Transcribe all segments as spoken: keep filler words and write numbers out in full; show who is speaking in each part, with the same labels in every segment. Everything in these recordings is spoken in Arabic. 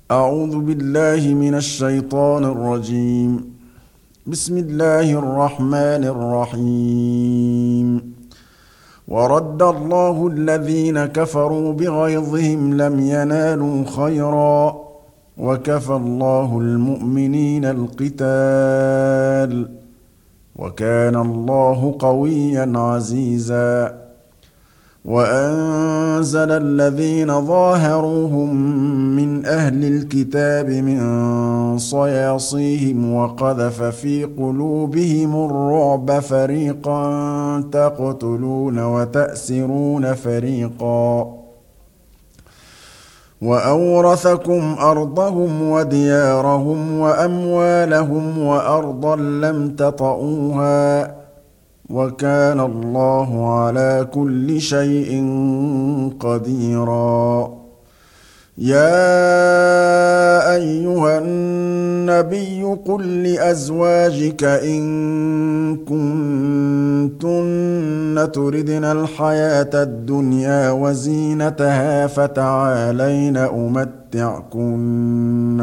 Speaker 1: أعوذ بالله من الشيطان الرجيم. بسم الله الرحمن الرحيم. ورد الله الذين كفروا بغيظهم لم ينالوا خيرا وكفى الله المؤمنين القتال وكان الله قويا عزيزا. وأنزل الذين ظاهروهم من أهل الكتاب من صياصيهم وقذف في قلوبهم الرعب فريقا تقتلون وتأسرون فريقا وأورثكم أرضهم وديارهم وأموالهم وأرضا لم تطئوها وكان الله على كل شيء قديرا. يا أيها النبي قل لأزواجك إن كنتن تردن الحياة الدنيا وزينتها فتعالين أمتعكن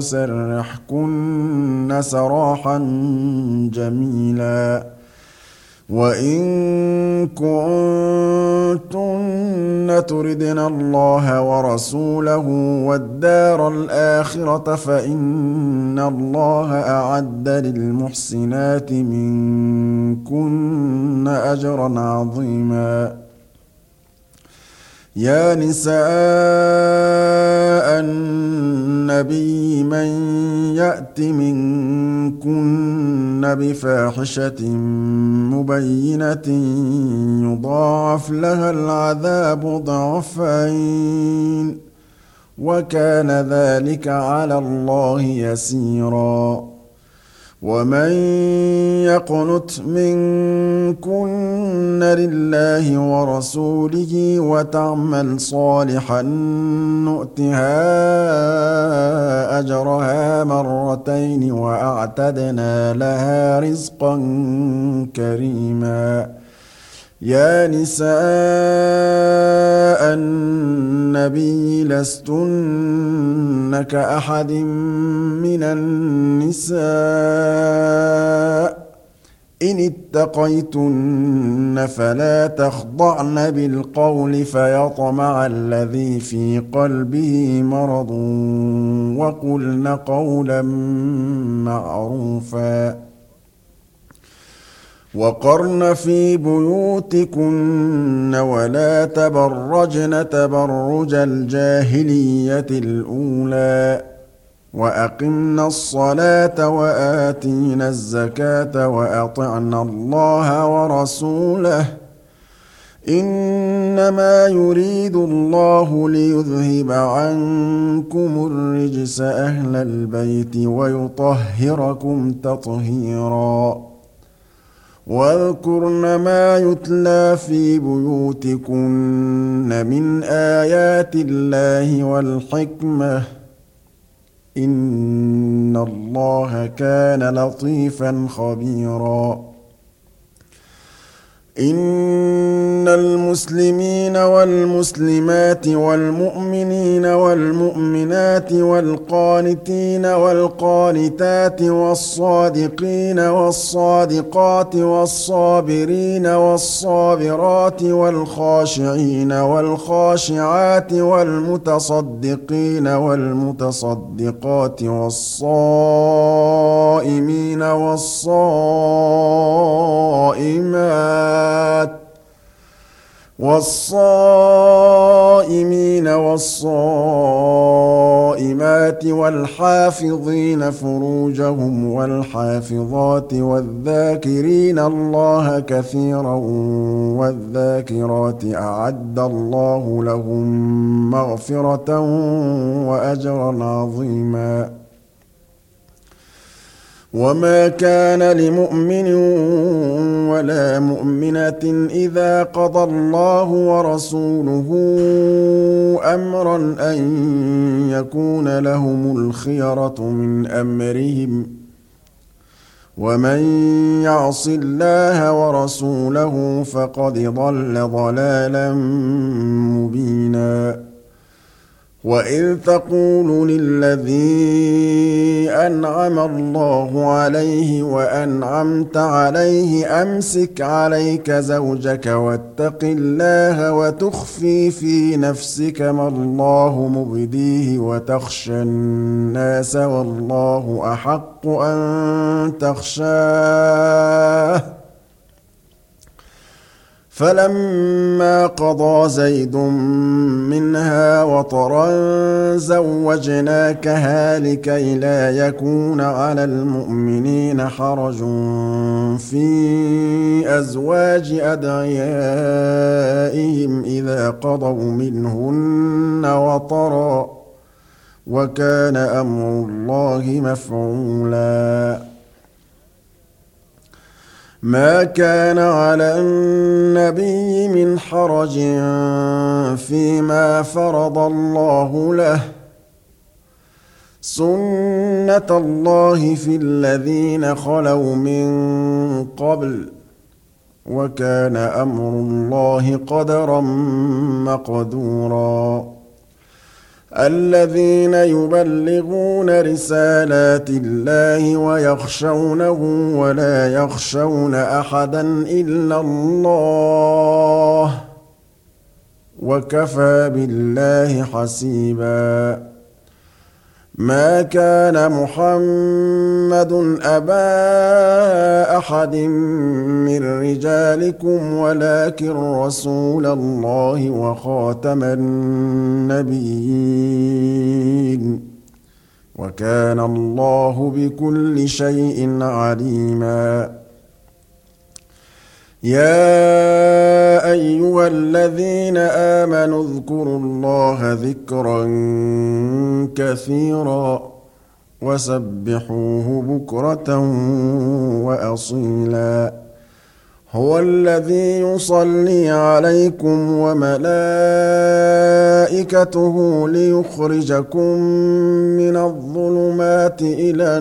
Speaker 1: وأسرحكن سراحا جميلا. وإن كنتن تردن الله ورسوله والدار الآخرة فإن الله أعد للمحسنات منكن أجرا عظيما. يا نساء النبي من يأت منكن بفاحشة مبينة يضاعف لها العذاب ضعفين وكان ذلك على الله يسيرا. ومن يقنت منكن لله ورسوله وتعمل صالحا نؤتها أجرها مرتين وأعتدنا لها رزقا كريما. يا نساء النبي لستن كأحد من النساء إن اتقيتن فلا تخضعن بالقول فيطمع الذي في قلبه مرض وقلن قولا معروفا. وقرن في بيوتكن ولا تبرجن تبرج الجاهلية الأولى وأقمنا الصلاة وآتينا الزكاة وأطعنا الله ورسوله إنما يريد الله ليذهب عنكم الرجس أهل البيت ويطهركم تطهيرا. واذكرن ما يتلى في بيوتكن من آيات الله والحكمة إن الله كان لطيفا خبيرا. إن المسلمين والمسلمات والمؤمنين والمؤمنات والقانتين والقانتات والصادقين والصادقات والصابرين والصابرات والخاشعين والخاشعات والمتصدقين والمتصدقات والصائمين والصائمات والصائمين والصائمات والحافظين فروجهم والحافظات والذاكرين الله كثيرا والذاكرات أعد الله لهم مغفرة وأجرا عظيما. وما كان لمؤمن ولا مؤمنة إذا قضى الله ورسوله أمرا أن يكون لهم الخيرة من أمرهم ومن يعص الله ورسوله فقد ضل ضلالا مبينا. وإذ تقول للذي أنعم الله عليه وأنعمت عليه أمسك عليك زوجك واتق الله وتخفي في نفسك ما الله مبديه وتخشى الناس والله أحق أن تخشاه فلما قضى زيد منها وطرا زوجناكها لكي لا يكون على المؤمنين حرج في أزواج أدعيائهم إذا قضوا منهن وطرا وكان أمر الله مفعولا ما كان على النبي من حرج فيما فرض الله له سنة الله في الذين خلوا من قبل وكان أمر الله قدرا مقدورا الذين يبلغون رسالات الله ويخشونه ولا يخشون أحدا إلا الله وكفى بالله حسيبا ما كان محمد أبا أحد من رجالكم ولكن رسول الله وخاتم النبيين وكان الله بكل شيء عليما يا أيها الذين آمنوا اذكروا الله ذكرا كثيرا وسبحوه بكرة وأصيلا هو الذي يصلي عليكم وملائكته ليخرجكم من الظلمات إلى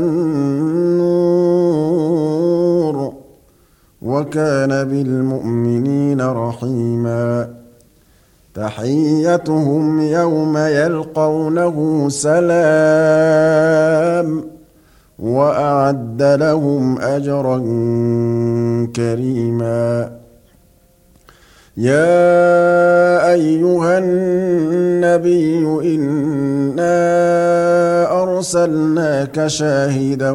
Speaker 1: النور وكان بالمؤمنين رحيما تحيتهم يوم يلقونه سلام وأعد لهم أجرا كريما يا أيها النبي إنا أرسلناك شاهدا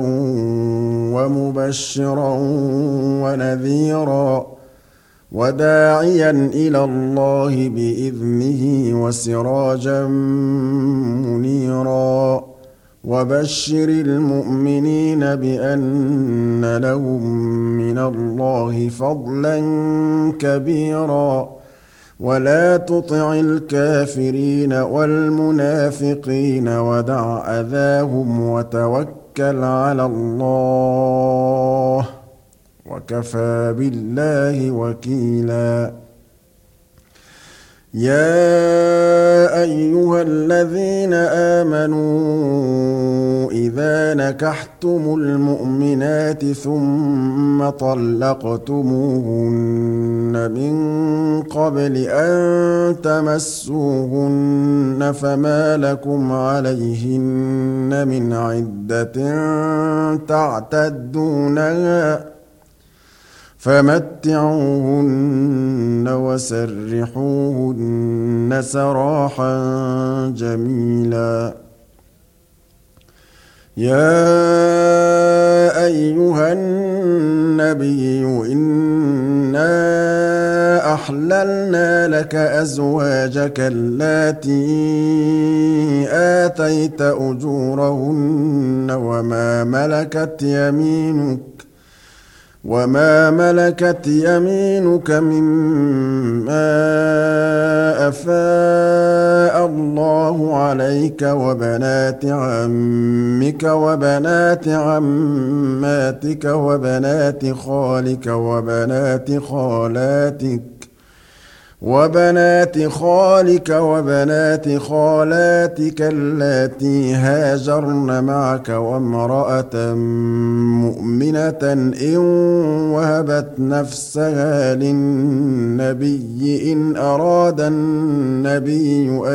Speaker 1: ومبشرا ونذيرا وداعيا إلى الله بإذنه وسراجا منيرا وبشر المؤمنين بأن لهم من الله فضلا كبيرا ولا تطع الكافرين والمنافقين ودع أذاهم وتوكل على الله وكفى بالله وكيلا يا أيها الذين آمنوا إذا نكحتم المؤمنات ثم طلقتموهن من قبل أن تمسوهن فما لكم عليهن من عدة تعتدونها فمتعوهن وسرحوهن سراحا جميلا يا أيها النبي إنا أحللنا لك أزواجك اللاتي آتيت أجورهن وما ملكت يمينك وما ملكت يمينك مما أفاء الله عليك وبنات عمك وبنات عماتك وبنات خالك وبنات خالاتك وبنات خالك وبنات خالاتك اللاتي هاجرن معك وامرأة مؤمنة إن وهبت نفسها للنبي إن أراد النبي أن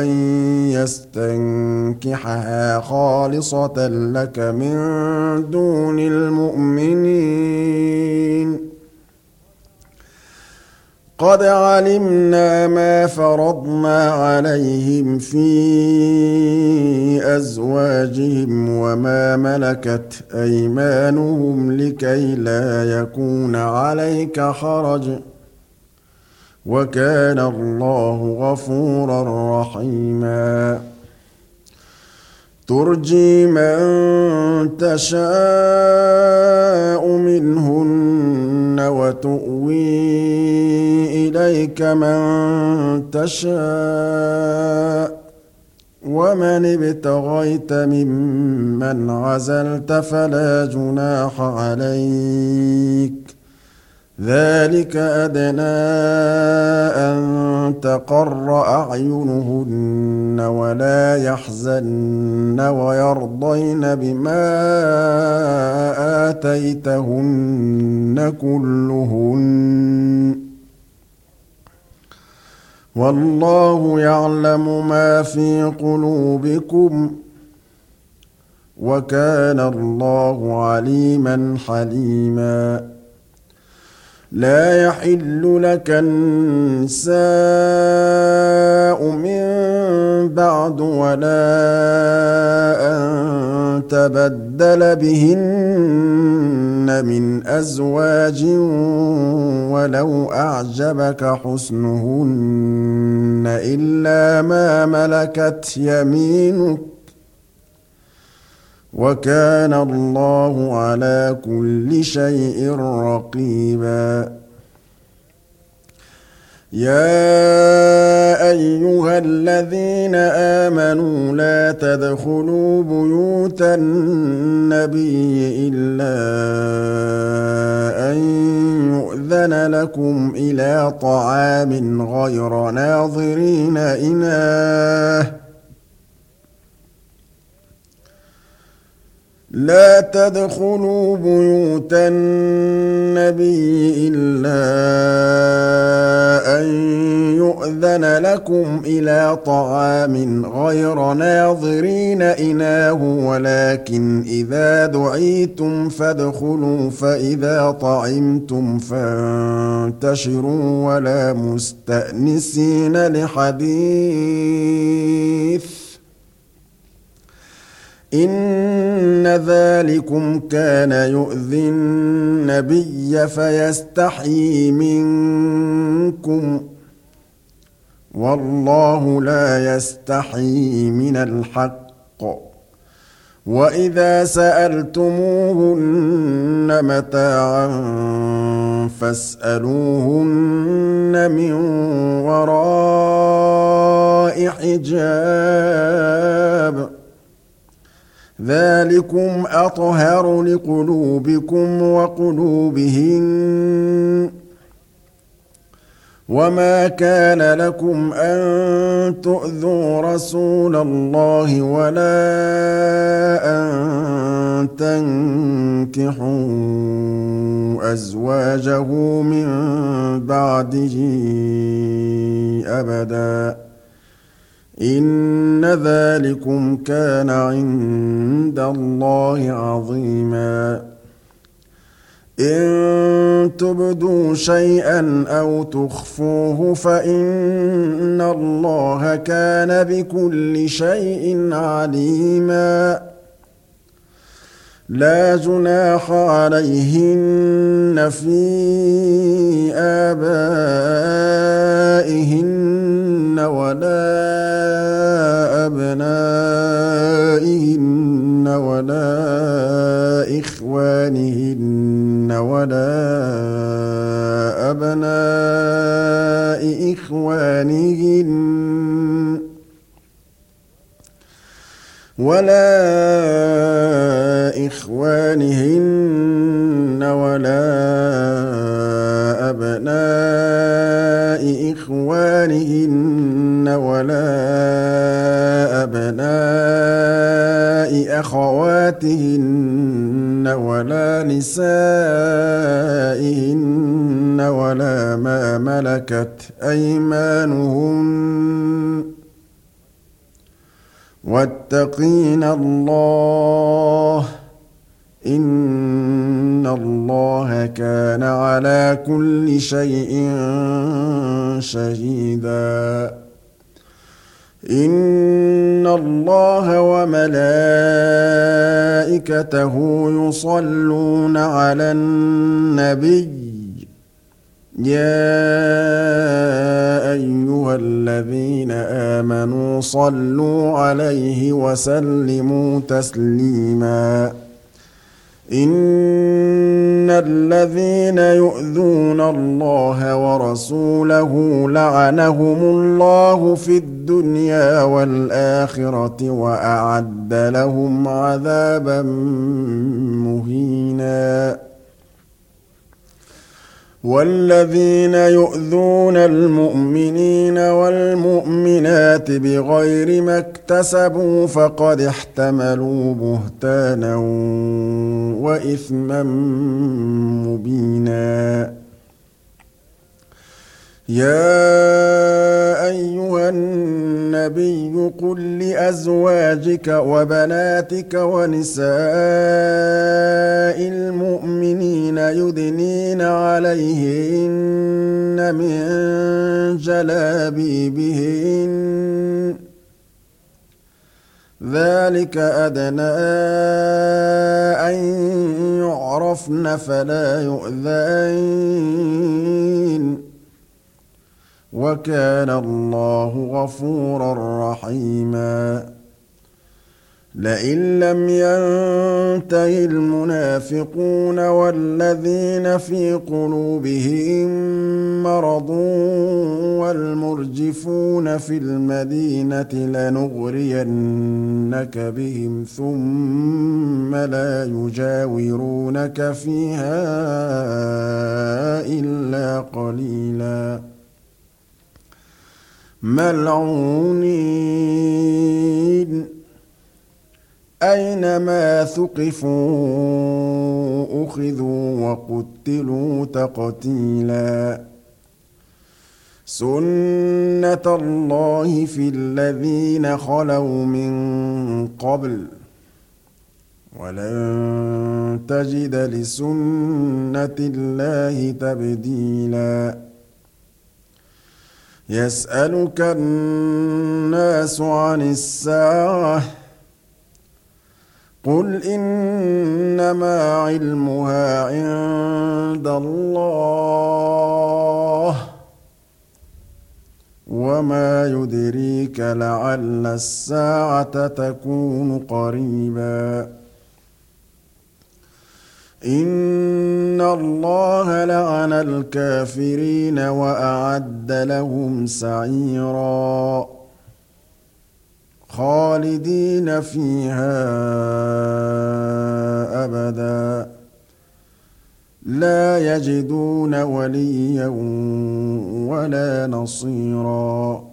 Speaker 1: يستنكحها خالصة لك من دون المؤمنين قد علمنا ما فرضنا عليهم في أزواجهم وما ملكت أيمانهم لكي لا يكون عليك حرج وكان الله غفورا رحيما ترجي من تشاء منهن وتؤوي إليك من تشاء ومن ابتغيت ممن عزلت فلا جناح عليك ذلك أدنى أن تقر أعينهن ولا يحزن ويرضين بما آتيتهن كلهن والله يعلم ما في قلوبكم وكان الله عليما حليما لا يحل لك النساء من بعد ولا أن تبدل بهن من أزواج ولو أعجبك حسنهن إلا ما ملكت يمينك وكان الله على كل شيء رقيبا يا أيها الذين آمنوا لا تدخلوا بيوت النبي إلا أن يؤذن لكم إلى طعام غير ناظرين إناه لا تدخلوا بيوت النبي إلا أن يؤذن لكم إلى طعام غير ناظرين إناه ولكن إذا دعيتم فادخلوا فإذا طعمتم فانتشروا ولا مستأنسين لحديث إن ذلكم كان يؤذي النبي فيستحيي منكم والله لا يستحيي من الحق وإذا سألتموهن متاعا فاسألوهن من وراء حجاب ذلكم أطهر لقلوبكم وقلوبهن وما كان لكم أن تؤذوا رسول الله ولا أن تنكحوا أزواجه من بعده أبدا إن ذلكم كان عند الله عظيما إن تبدوا شيئا أو تخفوه فإن الله كان بكل شيء عليما لا جناح عليهن في آبائهن ولا أبنائهن ولا إخوانهن ولا أبناء إخوانهن ولا إخوانهن ولا أبناء أبناء إخوانهن ولا أبناء أخواتهن ولا نسائهن ولا ما ملكت أيمانهن واتقين الله إن الله كان على كل شيء شهيدا إن الله وملائكته يصلون على النبي يا أيها الذين آمنوا صلوا عليه وسلموا تسليما إن الذين يؤذون الله ورسوله لعنهم الله في الدنيا والآخرة وأعد لهم عذابا مهينا والذين يؤذون المؤمنين والمؤمنات بغير ما اكتسبوا فقد احتملوا بهتانا وإثما مبينا يا أيها النبي قل لأزواجك وبناتك ونساء المؤمنين يدنين عليهن من جلابيبهن ذلك أدنى أن يعرفن فلا يؤذين وكان الله غفورا رحيما لئن لم ينته المنافقون والذين في قلوبهم مرض والمرجفون في المدينة لنغرينك بهم ثم لا يجاورونك فيها إلا قليلا ملعونين أينما ثقفوا أخذوا وقتلوا تقتيلا سنة الله في الذين خلوا من قبل ولن تجد لسنة الله تبديلا يسألك الناس عن الساعة قل إنما علمها عند الله وما يدريك لعل الساعة تكون قريبا إن الله لعن الكافرين وأعد لهم سعيرا خالدين فيها أبدا لا يجدون وليا ولا نصيرا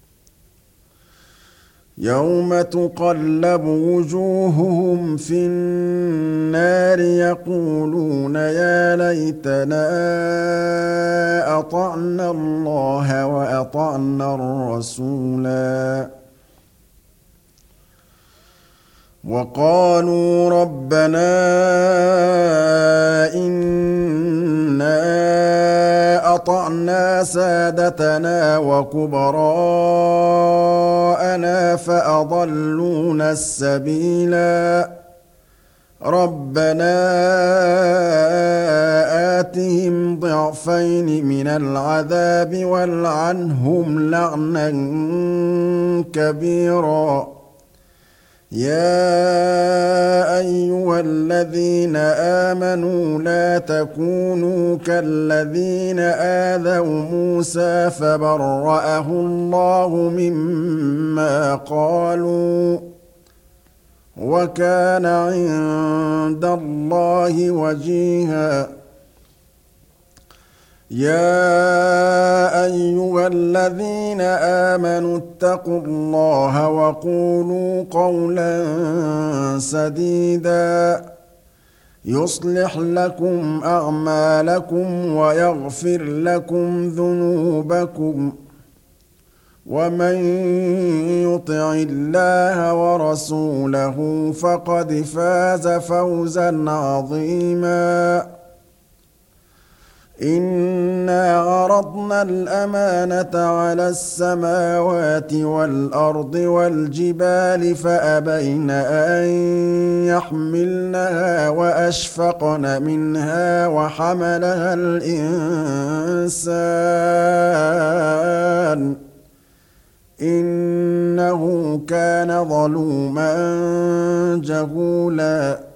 Speaker 1: يوم تقلب وجوههم في النار يقولون يا ليتنا أطعنا الله وأطعنا الرسولا وقالوا ربنا إنا أطعنا سادتنا وكبراءنا فأضلونا السبيلا ربنا آتهم ضعفين من العذاب والعنهم لعنا كبيرا يا أيها الذين آمنوا لا تكونوا كالذين آذوا موسى فبرأه الله مما قالوا وكان عند الله وجيها يا أيها الذين آمنوا اتقوا الله وقولوا قولا سديدا يصلح لكم أعمالكم ويغفر لكم ذنوبكم ومن يطع الله ورسوله فقد فاز فوزا عظيما إنا عرضنا الأمانة على السماوات والأرض والجبال فأبين أن يحملنها وأشفقن منها وحملها الإنسان إنه كان ظلوما جهولا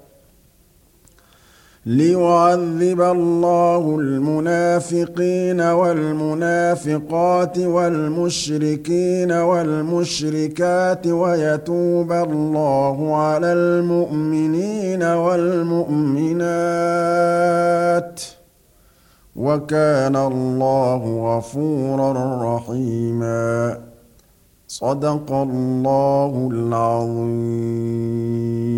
Speaker 1: ليعذب الله المنافقين والمنافقات والمشركين والمشركات ويتوب الله على المؤمنين والمؤمنات وكان الله غفورا رحيما صدق الله العظيم.